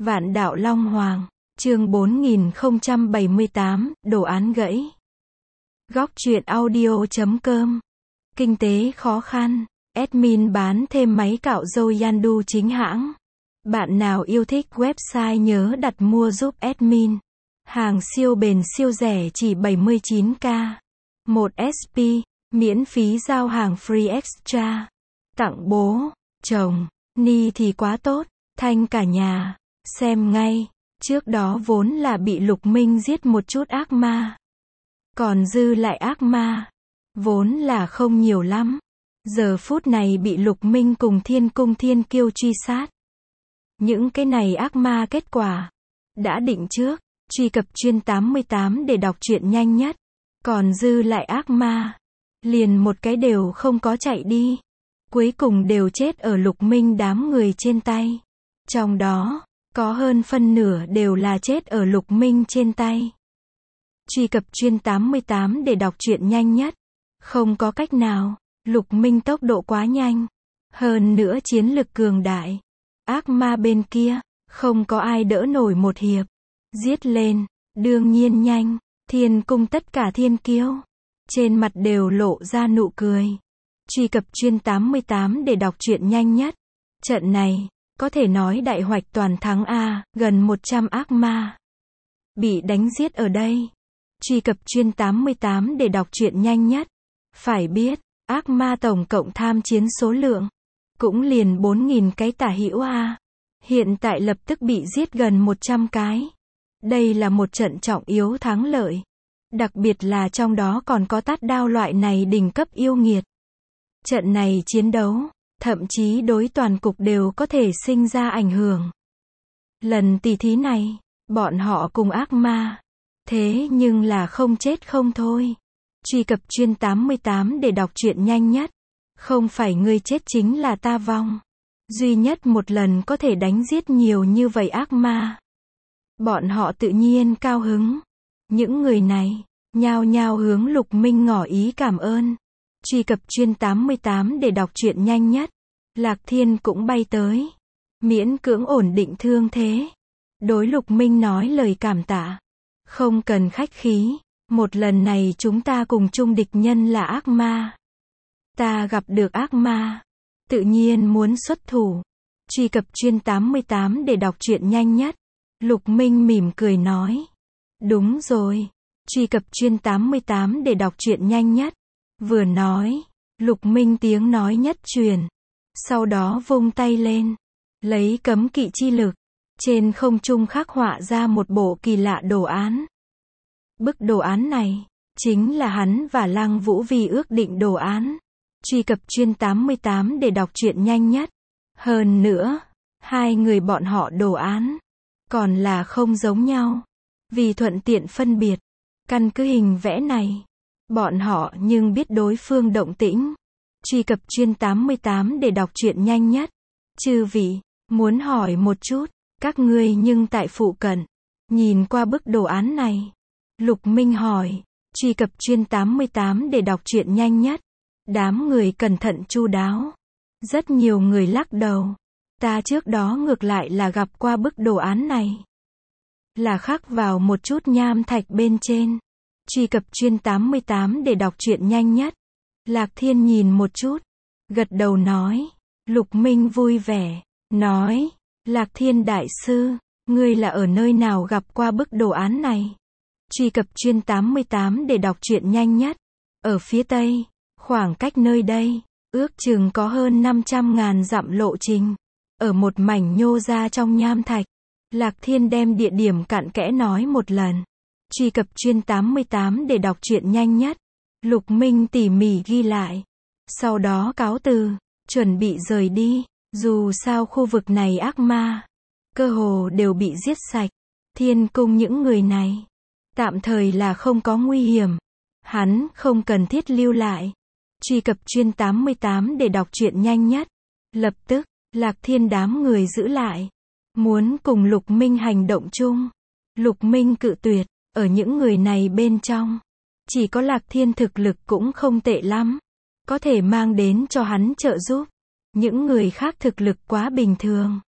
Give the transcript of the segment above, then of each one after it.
Vạn đạo Long Hoàng, chương 4078, đồ án gãy. Góc truyện audio.com. Kinh tế khó khăn, admin bán thêm máy cạo râu Yandu chính hãng. Bạn nào yêu thích website nhớ đặt mua giúp admin. Hàng siêu bền siêu rẻ chỉ 79k. 1 SP, miễn phí giao hàng free extra. Tặng bố, chồng, ni thì quá tốt, thanh cả nhà. Xem ngay, trước đó vốn là bị Lục Minh giết một chút ác ma. Còn dư lại ác ma, vốn là không nhiều lắm. Giờ phút này bị Lục Minh cùng Thiên Cung Thiên Kiêu truy sát. Những cái này ác ma kết quả đã định trước, truy cập chuyên 88 để đọc truyện nhanh nhất. Còn dư lại ác ma, liền một cái đều không có chạy đi. Cuối cùng đều chết ở Lục Minh đám người trên tay. Trong đó, có hơn phân nửa đều là chết ở Lục Minh trên tay. Truy cập chuyên 88 để đọc truyện nhanh nhất. Không có cách nào, Lục Minh tốc độ quá nhanh. Hơn nữa chiến lực cường đại. Ác ma bên kia, không có ai đỡ nổi một hiệp. Giết lên, đương nhiên nhanh. Thiên cung tất cả thiên kiêu, trên mặt đều lộ ra nụ cười. Truy cập chuyên 88 để đọc truyện nhanh nhất. Trận này, có thể nói đại hoạch toàn thắng A, gần 100 ác ma bị đánh giết ở đây. Truy cập chuyên 88 để đọc truyện nhanh nhất. Phải biết, ác ma tổng cộng tham chiến số lượng cũng liền 4.000 cái tả hữu A. Hiện tại lập tức bị giết gần 100 cái. Đây là một trận trọng yếu thắng lợi. Đặc biệt là trong đó còn có tát đao loại này đỉnh cấp yêu nghiệt. Trận này chiến đấu, thậm chí đối toàn cục đều có thể sinh ra ảnh hưởng. Lần tỷ thí này, bọn họ cùng ác ma. Thế nhưng là không chết không thôi. Truy cập chuyên 88 để đọc truyện nhanh nhất. Không phải ngươi chết chính là ta vong. Duy nhất một lần có thể đánh giết nhiều như vậy ác ma. Bọn họ tự nhiên cao hứng. Những người này, nhao nhao hướng Lục Minh ngỏ ý cảm ơn. Truy cập chuyên 88 để đọc truyện nhanh nhất. Lạc Thiên cũng bay tới. Miễn cưỡng ổn định thương thế. Đối Lục Minh nói lời cảm tạ. Không cần khách khí. Một lần này chúng ta cùng chung địch nhân là ác ma. Ta gặp được ác ma. Tự nhiên muốn xuất thủ. Truy cập chuyên 88 để đọc truyện nhanh nhất. Lục Minh mỉm cười nói. Đúng rồi. Truy cập chuyên 88 để đọc truyện nhanh nhất. Vừa nói, Lục Minh tiếng nói nhất truyền. Sau đó vung tay lên. Lấy cấm kỵ chi lực. Trên không trung khắc họa ra một bộ kỳ lạ đồ án. Bức đồ án này, chính là hắn và Lăng Vũ vì ước định đồ án. Truy cập chuyên 88 để đọc truyện nhanh nhất. Hơn nữa, hai người bọn họ đồ án còn là không giống nhau. Vì thuận tiện phân biệt, căn cứ hình vẽ này, bọn họ nhưng biết đối phương động tĩnh. Truy cập chuyên 88 để đọc truyện nhanh nhất. Chư vị, muốn hỏi một chút, các ngươi nhưng tại phụ cận, nhìn qua bức đồ án này. Lục Minh hỏi. Truy cập chuyên 88 để đọc truyện nhanh nhất. Đám người cẩn thận chu đáo. Rất nhiều người lắc đầu. Ta trước đó ngược lại là gặp qua bức đồ án này. Là khắc vào một chút nham thạch bên trên. Truy cập chuyên 88 để đọc truyện nhanh nhất. Lạc Thiên nhìn một chút. Gật đầu nói. Lục Minh vui vẻ. Nói. Lạc Thiên đại sư. Ngươi là ở nơi nào gặp qua bức đồ án này? Truy cập chuyên 88 để đọc truyện nhanh nhất. Ở phía Tây. Khoảng cách nơi đây, ước chừng có hơn 500.000 dặm lộ trình. Ở một mảnh nhô ra trong nham thạch. Lạc Thiên đem địa điểm cặn kẽ nói một lần. Truy cập chuyên 88 để đọc truyện nhanh nhất. Lục Minh tỉ mỉ ghi lại. Sau đó cáo từ, chuẩn bị rời đi. Dù sao khu vực này ác ma, cơ hồ đều bị giết sạch. Thiên cung những người này, tạm thời là không có nguy hiểm. Hắn không cần thiết lưu lại. Truy cập chuyên 88 để đọc truyện nhanh nhất. Lập tức, Lạc Thiên đám người giữ lại. Muốn cùng Lục Minh hành động chung. Lục Minh cự tuyệt. Ở những người này bên trong, chỉ có Lạc Thiên thực lực cũng không tệ lắm. Có thể mang đến cho hắn trợ giúp. Những người khác thực lực quá bình thường.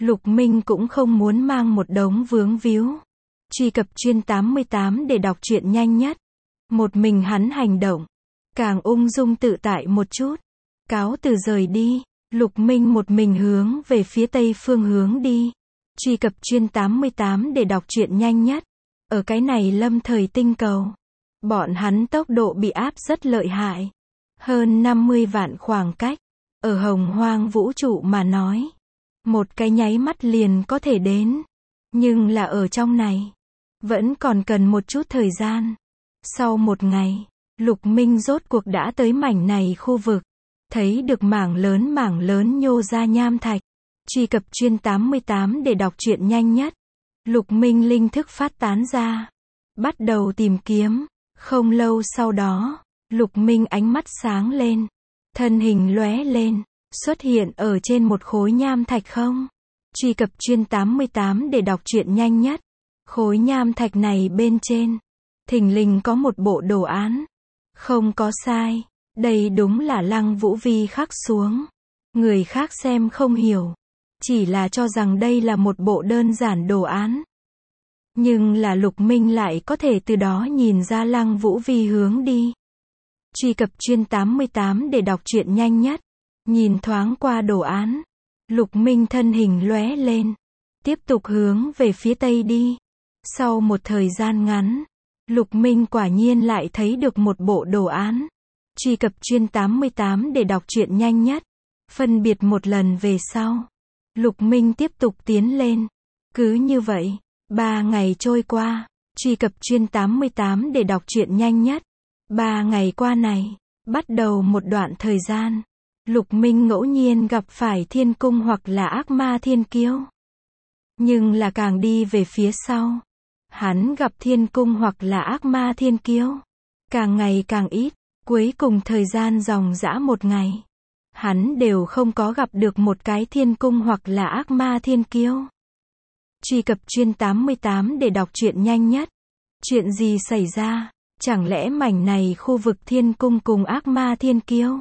Lục Minh cũng không muốn mang một đống vướng víu. Truy cập chuyên 88 để đọc truyện nhanh nhất. Một mình hắn hành động, càng ung dung tự tại một chút. Cáo từ rời đi, Lục Minh một mình hướng về phía tây phương hướng đi. Truy cập chuyên 88 để đọc truyện nhanh nhất. Ở cái này lâm thời tinh cầu, bọn hắn tốc độ bị áp rất lợi hại. Hơn 50 vạn khoảng cách. Ở hồng hoang vũ trụ mà nói, một cái nháy mắt liền có thể đến. Nhưng là ở trong này, vẫn còn cần một chút thời gian. Sau một ngày, Lục Minh rốt cuộc đã tới mảnh này khu vực. Thấy được mảng lớn nhô ra nham thạch. Truy cập chuyên 88 để đọc truyện nhanh nhất. Lục Minh linh thức phát tán ra, bắt đầu tìm kiếm. Không lâu sau đó, Lục Minh ánh mắt sáng lên, thân hình lóe lên, xuất hiện ở trên một khối nham thạch không. Truy cập chuyên 88 để đọc truyện nhanh nhất. Khối nham thạch này bên trên, thình lình có một bộ đồ án. Không có sai, đây đúng là Lăng Vũ Vi khắc xuống. Người khác xem không hiểu, chỉ là cho rằng đây là một bộ đơn giản đồ án. Nhưng là Lục Minh lại có thể từ đó nhìn ra Lăng Vũ Vi hướng đi. Truy cập chuyên 88 để đọc truyện nhanh nhất. Nhìn thoáng qua đồ án, Lục Minh thân hình lóe lên, tiếp tục hướng về phía tây đi. Sau một thời gian ngắn, Lục Minh quả nhiên lại thấy được một bộ đồ án. Truy cập chuyên 88 để đọc truyện nhanh nhất. Phân biệt một lần về sau, Lục Minh tiếp tục tiến lên. Cứ như vậy, 3 ngày trôi qua. Truy cập chuyên 88 để đọc truyện nhanh nhất. 3 ngày qua này, bắt đầu một đoạn thời gian, Lục Minh ngẫu nhiên gặp phải thiên cung hoặc là ác ma thiên kiêu. Nhưng là càng đi về phía sau, hắn gặp thiên cung hoặc là ác ma thiên kiêu càng ngày càng ít. Cuối cùng thời gian dòng dã một ngày, hắn đều không có gặp được một cái thiên cung hoặc là ác ma thiên kiêu. Truy cập chuyên 88 để đọc truyện nhanh nhất. Chuyện gì xảy ra? Chẳng lẽ mảnh này khu vực thiên cung cùng ác ma thiên kiêu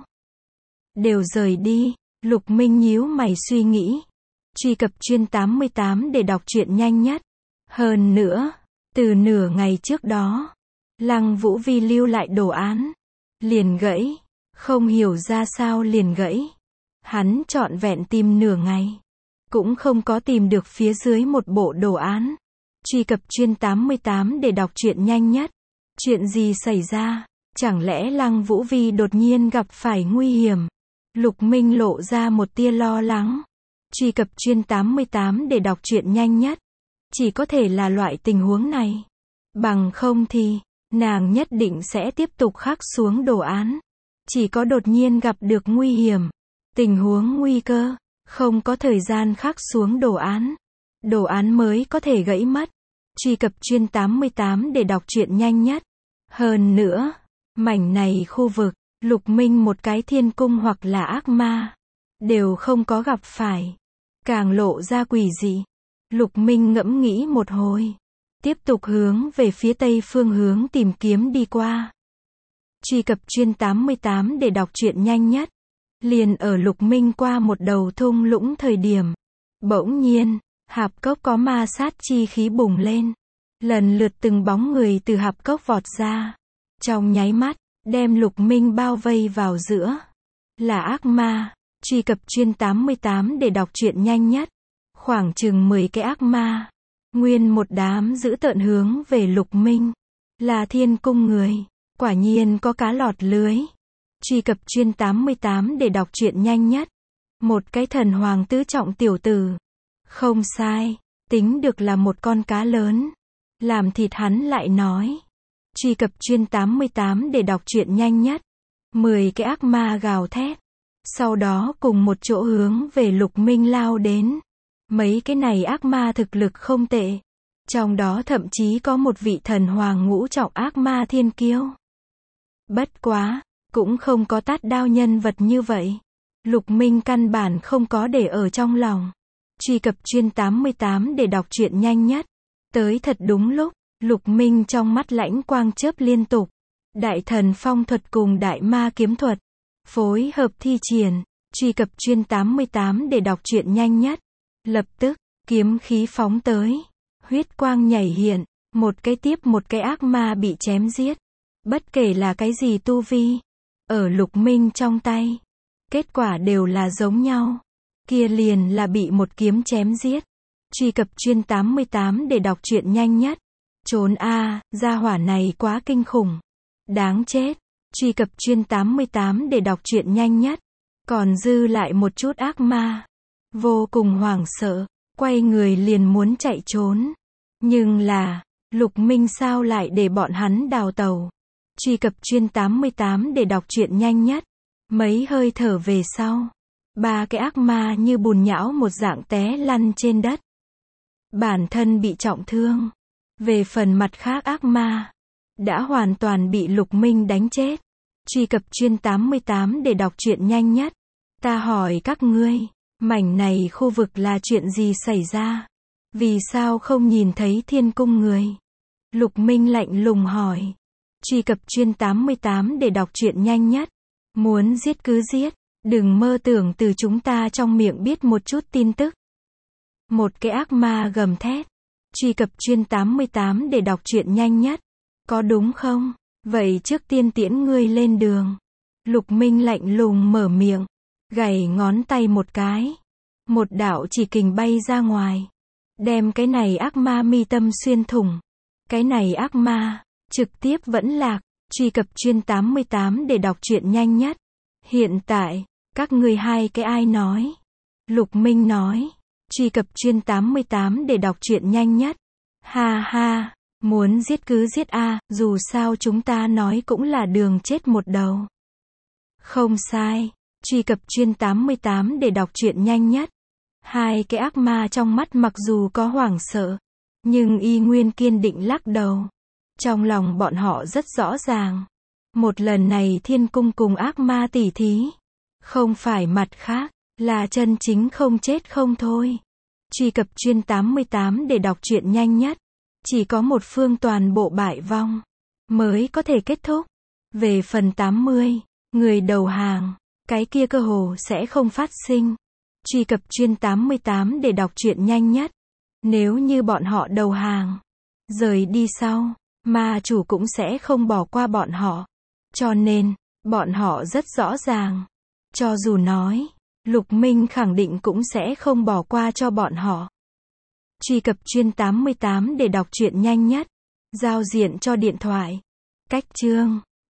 đều rời đi? Lục Minh nhíu mày suy nghĩ. Truy cập chuyên 88 để đọc truyện nhanh nhất. Hơn nữa, từ nửa ngày trước đó, Lăng Vũ Vi lưu lại đồ án, liền gãy. Không hiểu ra sao liền gãy. Hắn trọn vẹn tìm nửa ngày, cũng không có tìm được phía dưới một bộ đồ án. Truy cập chuyên 88 để đọc truyện nhanh nhất. Chuyện gì xảy ra? Chẳng lẽ Lăng Vũ Vi đột nhiên gặp phải nguy hiểm? Lục Minh lộ ra một tia lo lắng. Truy cập chuyên 88 để đọc truyện nhanh nhất. Chỉ có thể là loại tình huống này. Bằng không thì, nàng nhất định sẽ tiếp tục khắc xuống đồ án. Chỉ có đột nhiên gặp được nguy hiểm, tình huống nguy cơ, không có thời gian khắc xuống đồ án. Đồ án mới có thể gãy mất. Truy cập chuyên 88 để đọc truyện nhanh nhất. Hơn nữa, mảnh này khu vực, Lục Minh một cái thiên cung hoặc là ác ma đều không có gặp phải, càng lộ ra quỷ dị. Lục Minh ngẫm nghĩ một hồi, tiếp tục hướng về phía tây phương hướng tìm kiếm đi qua. Truy cập chuyên 88 để đọc truyện nhanh nhất. Liền ở Lục Minh qua một đầu thung lũng thời điểm, bỗng nhiên, hạp cốc có ma sát chi khí bùng lên. Lần lượt từng bóng người từ hạp cốc vọt ra. Trong nháy mắt, đem Lục Minh bao vây vào giữa. Là ác ma. Truy cập chuyên 88 để đọc truyện nhanh nhất. Khoảng chừng 10 cái ác ma. Nguyên một đám dữ tợn hướng về Lục Minh. Là thiên cung người. Quả nhiên có cá lọt lưới. Truy cập chuyên 88 để đọc truyện nhanh nhất. Một cái thần hoàng tứ trọng tiểu tử. Không sai, tính được là một con cá lớn. Làm thịt hắn lại nói. Truy cập chuyên 88 để đọc truyện nhanh nhất. 10 cái ác ma gào thét. Sau đó cùng một chỗ hướng về Lục Minh lao đến. Mấy cái này ác ma thực lực không tệ. Trong đó thậm chí có một vị thần hoàng ngũ trọng ác ma thiên kiêu. Bất quá, cũng không có tát đao nhân vật như vậy. Lục Minh căn bản không có để ở trong lòng. Truy cập chuyên 88 để đọc truyện nhanh nhất. Tới thật đúng lúc, Lục Minh trong mắt lãnh quang chớp liên tục. Đại thần phong thuật cùng đại ma kiếm thuật phối hợp thi triển. Truy cập chuyên 88 để đọc truyện nhanh nhất. Lập tức, kiếm khí phóng tới. Huyết quang nhảy hiện. Một cái tiếp một cái ác ma bị chém giết. Bất kể là cái gì tu vi. Ở Lục Minh trong tay. Kết quả đều là giống nhau. Kia liền là bị một kiếm chém giết. Truy cập chuyên 88 để đọc truyện nhanh nhất. Trốn a, gia hỏa này quá kinh khủng. Đáng chết. Truy cập chuyên 88 để đọc truyện nhanh nhất. Còn dư lại một chút ác ma. Vô cùng hoảng sợ. Quay người liền muốn chạy trốn. Nhưng là, Lục Minh sao lại để bọn hắn đào tàu. Truy cập chuyên 88 để đọc truyện nhanh nhất. Mấy hơi thở về sau. Ba cái ác ma như bùn nhão một dạng té lăn trên đất. Bản thân bị trọng thương. Về phần mặt khác ác ma. Đã hoàn toàn bị Lục Minh đánh chết. Truy cập chuyên 88 để đọc truyện nhanh nhất. Ta hỏi các ngươi. Mảnh này khu vực là chuyện gì xảy ra? Vì sao không nhìn thấy thiên cung người? Lục Minh lạnh lùng hỏi. Truy cập chuyên 88 để đọc truyện nhanh nhất. Muốn giết cứ giết. Đừng mơ tưởng từ chúng ta trong miệng biết một chút tin tức. Một cái ác ma gầm thét. Truy cập chuyên 88 để đọc truyện nhanh nhất. Có đúng không? Vậy trước tiên tiễn ngươi lên đường. Lục Minh lạnh lùng mở miệng. Gảy ngón tay một cái. Một đạo chỉ kình bay ra ngoài. Đem cái này ác ma mi tâm xuyên thủng. Cái này ác ma. Trực tiếp vẫn lạc. Truy cập chuyên 88 để đọc truyện nhanh nhất. Hiện tại. Các ngươi hai cái ai nói? Lục Minh nói. Truy cập chuyên 88 để đọc truyện nhanh nhất. Ha ha. Muốn giết cứ giết a, dù sao chúng ta nói cũng là đường chết một đầu. Không sai. Truy cập chuyên 88 để đọc truyện nhanh nhất. Hai cái ác ma trong mắt mặc dù có hoảng sợ. Nhưng y nguyên kiên định lắc đầu. Trong lòng bọn họ rất rõ ràng. Một lần này thiên cung cùng ác ma tỉ thí. Không phải mặt khác. Là chân chính không chết không thôi. Truy cập chuyên 88 để đọc truyện nhanh nhất. Chỉ có một phương toàn bộ bại vong. Mới có thể kết thúc. Về phần 80. Người đầu hàng. Cái kia cơ hồ sẽ không phát sinh. Truy cập chuyên 88 để đọc truyện nhanh nhất. Nếu như bọn họ đầu hàng. Rời đi sau. Ma chủ cũng sẽ không bỏ qua bọn họ. Cho nên. Bọn họ rất rõ ràng. Cho dù nói. Lục Minh khẳng định cũng sẽ không bỏ qua cho bọn họ. Truy cập chuyên 88 để đọc truyện nhanh nhất. Giao diện cho điện thoại. Cách chương